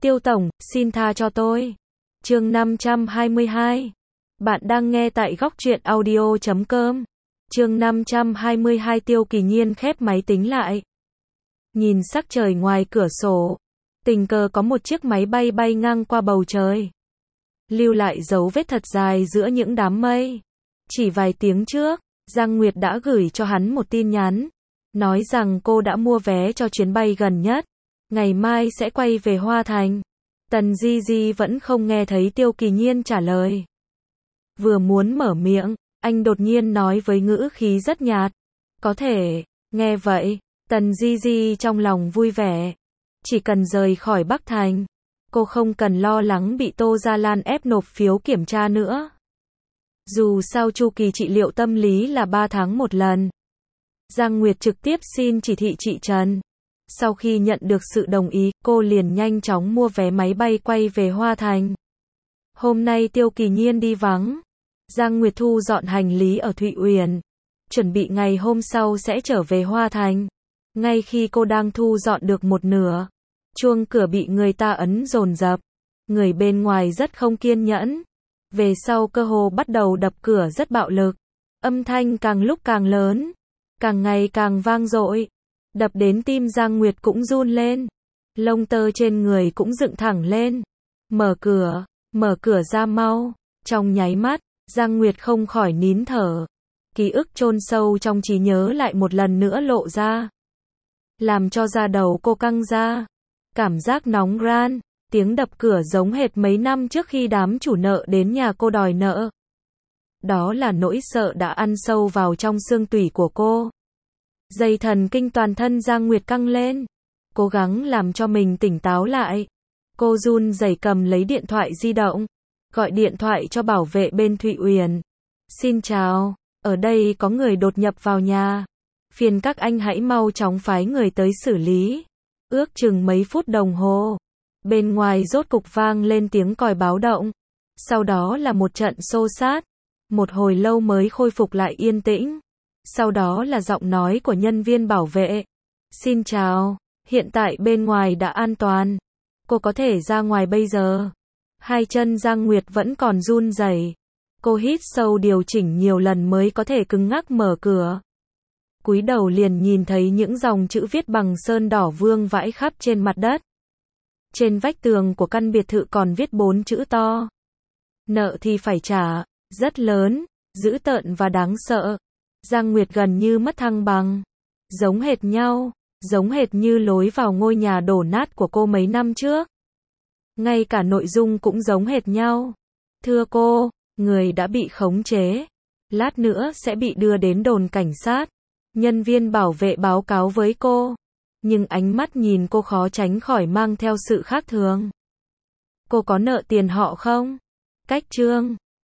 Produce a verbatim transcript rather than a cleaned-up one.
Tiêu tổng, xin tha cho tôi. Chương năm trăm hai mươi hai. Bạn đang nghe tại góc truyện audio chấm com. Chương năm trăm hai mươi hai. Tiêu Kỳ Nhiên khép máy tính lại. Nhìn sắc trời ngoài cửa sổ, tình cờ có một chiếc máy bay bay ngang qua bầu trời, lưu lại dấu vết thật dài giữa những đám mây. Chỉ vài tiếng trước, Giang Nguyệt đã gửi cho hắn một tin nhắn, nói rằng cô đã mua vé cho chuyến bay gần nhất, ngày mai sẽ quay về Hoa Thành. Tần Di Di vẫn không nghe thấy Tiêu Kỳ Nhiên trả lời. Vừa muốn mở miệng, anh đột nhiên nói với ngữ khí rất nhạt, có thể. Nghe vậy, Tần Di Di trong lòng vui vẻ. Chỉ cần rời khỏi Bắc Thành, cô không cần lo lắng bị Tô Gia Lan ép nộp phiếu kiểm tra nữa. Dù sao chu kỳ trị liệu tâm lý là ba tháng một lần. Giang Nguyệt trực tiếp xin chỉ thị chị Trần. Sau khi nhận được sự đồng ý, cô liền nhanh chóng mua vé máy bay quay về Hoa Thành. Hôm nay Tiêu Kỳ Nhiên đi vắng. Giang Nguyệt thu dọn hành lý ở Thụy Uyển, chuẩn bị ngày hôm sau sẽ trở về Hoa Thành. Ngay khi cô đang thu dọn được một nửa, chuông cửa bị người ta ấn dồn dập. Người bên ngoài rất không kiên nhẫn. Về sau cơ hồ bắt đầu đập cửa rất bạo lực. Âm thanh càng lúc càng lớn, càng ngày càng vang dội, đập đến tim Giang Nguyệt cũng run lên. Lông tơ trên người cũng dựng thẳng lên. Mở cửa, mở cửa ra mau. Trong nháy mắt, Giang Nguyệt không khỏi nín thở. Ký ức chôn sâu trong trí nhớ lại một lần nữa lộ ra, làm cho da đầu cô căng ra. Cảm giác nóng ran, tiếng đập cửa giống hệt mấy năm trước khi đám chủ nợ đến nhà cô đòi nợ. Đó là nỗi sợ đã ăn sâu vào trong xương tủy của cô. Dây thần kinh toàn thân Giang Nguyệt căng lên, cố gắng làm cho mình tỉnh táo lại. Cô run rẩy cầm lấy điện thoại di động, gọi điện thoại cho bảo vệ bên Thụy Uyển. Xin chào, ở đây có người đột nhập vào nhà. Phiền các anh hãy mau chóng phái người tới xử lý. Ước chừng mấy phút đồng hồ, bên ngoài rốt cục vang lên tiếng còi báo động. Sau đó là một trận xô xát. Một hồi lâu mới khôi phục lại yên tĩnh. Sau đó là giọng nói của nhân viên bảo vệ. Xin chào, hiện tại bên ngoài đã an toàn. Cô có thể ra ngoài bây giờ. Hai chân Giang Nguyệt vẫn còn run rẩy. Cô hít sâu điều chỉnh nhiều lần mới có thể cứng ngắc mở cửa. Cúi đầu liền nhìn thấy những dòng chữ viết bằng sơn đỏ vương vãi khắp trên mặt đất. Trên vách tường của căn biệt thự còn viết bốn chữ to. Nợ thì phải trả, rất lớn, dữ tợn và đáng sợ. Giang Nguyệt gần như mất thăng bằng. Giống hệt nhau, giống hệt như lối vào ngôi nhà đổ nát của cô mấy năm trước. Ngay cả nội dung cũng giống hệt nhau. Thưa cô, người đã bị khống chế. Lát nữa sẽ bị đưa đến đồn cảnh sát. Nhân viên bảo vệ báo cáo với cô. Nhưng ánh mắt nhìn cô khó tránh khỏi mang theo sự khác thường. Cô có nợ tiền họ không? Cách trương,